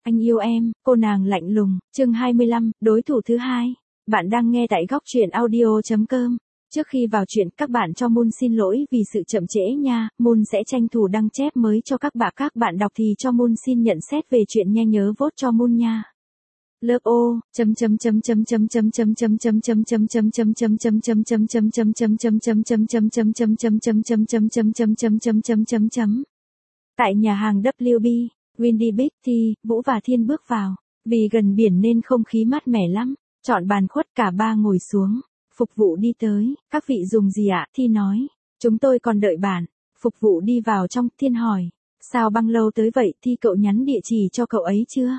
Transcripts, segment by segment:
Anh yêu em, cô nàng lạnh lùng, chương 25, đối thủ thứ hai. Bạn đang nghe tại góc truyện audio.com. Trước khi vào chuyện, các bạn cho Moon xin lỗi vì sự chậm trễ nha. Moon sẽ tranh thủ đăng chép mới cho các bạn đọc thì cho Moon xin nhận xét về chuyện nha, nhớ vote cho Moon nha. Love ô, Tại nhà hàng WB, Windy Beach thì Vũ và Thiên bước vào. Vì gần biển nên không khí mát mẻ lắm. Chọn bàn khuất cả ba ngồi xuống. Phục vụ đi tới, các vị dùng gì ạ? Thi nói. Chúng tôi còn đợi bạn. Phục vụ đi vào trong, Thiên hỏi. Sao băng lâu tới vậy? Thi cậu nhắn địa chỉ cho cậu ấy chưa?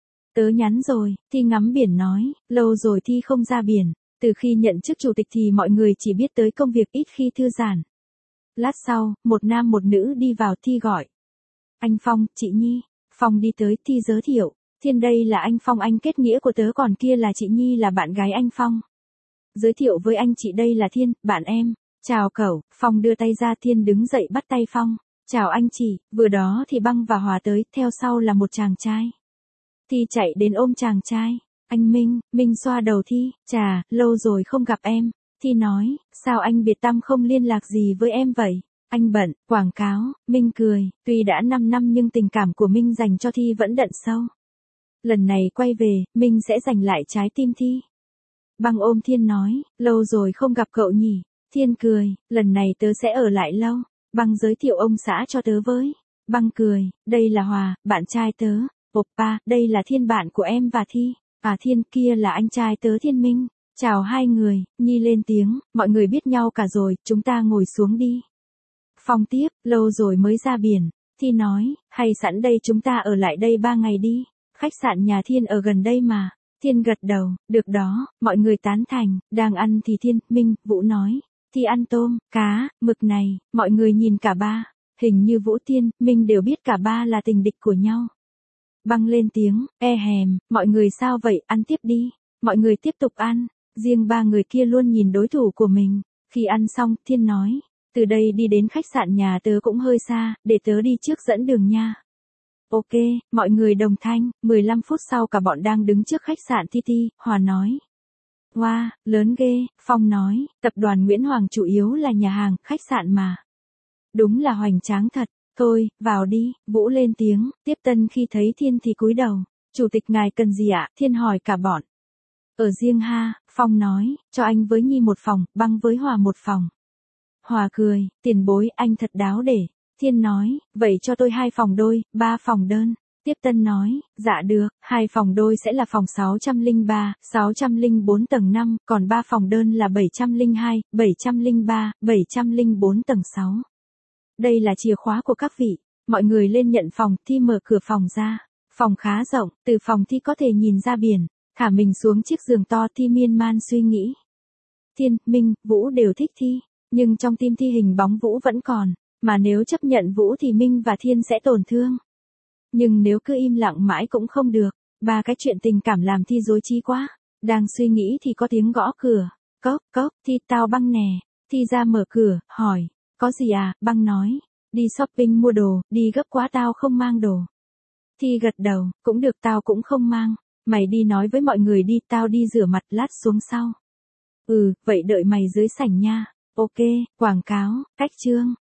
Tớ nhắn rồi, Thi ngắm biển nói. Lâu rồi Thi không ra biển. Từ khi nhận chức chủ tịch thì mọi người chỉ biết tới công việc, ít khi thư giãn. Lát sau, một nam một nữ đi vào. Thi gọi. Anh Phong, chị Nhi. Phong đi tới, Thi giới thiệu. Thiên, đây là anh Phong, anh kết nghĩa của tớ, còn kia là chị Nhi, là bạn gái anh Phong. Giới thiệu với anh chị, đây là Thiên, bạn em. Chào cậu. Phong đưa tay ra, Thiên đứng dậy bắt tay Phong. Chào anh chị. Vừa đó thì Băng và Hòa tới, theo sau là một chàng trai. Thi chạy đến ôm chàng trai. Anh Minh. Minh xoa đầu Thi. Chà, lâu rồi không gặp em. Thi nói, sao anh biệt tâm không liên lạc gì với em vậy? Anh bận, quảng cáo. Minh cười, tuy đã 5 năm nhưng tình cảm của Minh dành cho Thi vẫn đậm sâu. Lần này quay về, Minh sẽ giành lại trái tim Thi. Băng ôm Thiên nói, lâu rồi không gặp cậu nhỉ. Thiên cười, lần này tớ sẽ ở lại lâu. Băng giới thiệu ông xã cho tớ với. Băng cười, đây là Hòa, bạn trai tớ. Oppa, đây là Thiên, bạn của em và Thi. À, Thiên, kia là anh trai tớ Thiên Minh. Chào hai người. Nhi lên tiếng, mọi người biết nhau cả rồi, chúng ta ngồi xuống đi. Phong tiếp, lâu rồi mới ra biển. Thi nói, hay sẵn đây chúng ta ở lại đây 3 ngày đi. Khách sạn nhà Thiên ở gần đây mà. Thiên gật đầu, được đó, mọi người tán thành. Đang ăn thì Thiên, Minh, Vũ nói. Thi ăn tôm, cá, mực này. Mọi người nhìn cả ba. Hình như Vũ, Thiên, Minh đều biết cả ba là tình địch của nhau. Băng lên tiếng, hèm, mọi người sao vậy, ăn tiếp đi. Mọi người tiếp tục ăn. Riêng ba người kia luôn nhìn đối thủ của mình. Khi ăn xong, Thiên nói. Từ đây đi đến khách sạn nhà tớ cũng hơi xa, để tớ đi trước dẫn đường nha. Ok, mọi người đồng thanh. 15 phút sau cả bọn đang đứng trước khách sạn Thi. Hòa nói. Wow, lớn ghê. Phong nói, tập đoàn Nguyễn Hoàng chủ yếu là nhà hàng, khách sạn mà. Đúng là hoành tráng thật. Thôi, vào đi. Vũ lên tiếng. Tiếp tân khi thấy Thiên thì cúi đầu. Chủ tịch ngài cần gì ạ? Thiên hỏi cả bọn. Ở riêng ha. Phong nói, cho anh với Nhi một phòng, Băng với Hòa một phòng. Hòa cười, tiền bối, anh thật đáo để. Thiên nói, vậy cho tôi 2 phòng đôi, 3 phòng đơn. Tiếp tân nói, dạ được, 2 phòng đôi sẽ là phòng 603, 604 tầng 5, còn 3 phòng đơn là 702, 703, 704 tầng 6. Đây là chìa khóa của các vị. Mọi người lên nhận phòng. Thi mở cửa phòng ra. Phòng khá rộng, từ phòng Thi có thể nhìn ra biển. Thả mình xuống chiếc giường to. Thi miên man suy nghĩ. Thiên, Minh, Vũ đều thích Thi. Nhưng trong tim Thi hình bóng Vũ vẫn còn. Mà nếu chấp nhận Vũ thì Minh và Thiên sẽ tổn thương. Nhưng nếu cứ im lặng mãi cũng không được. Ba cái chuyện tình cảm làm Thi rối trí quá. Đang suy nghĩ thì có tiếng gõ cửa. Cốc, cốc, Thi, tao Băng nè. Thi ra mở cửa, hỏi. Có gì à? Băng nói. Đi shopping mua đồ, đi gấp quá tao không mang đồ. Thi gật đầu, cũng được, tao cũng không mang. Mày đi nói với mọi người đi, tao đi rửa mặt lát xuống sau. Ừ, vậy đợi mày dưới sảnh nha. Ok, quảng cáo, cách chương.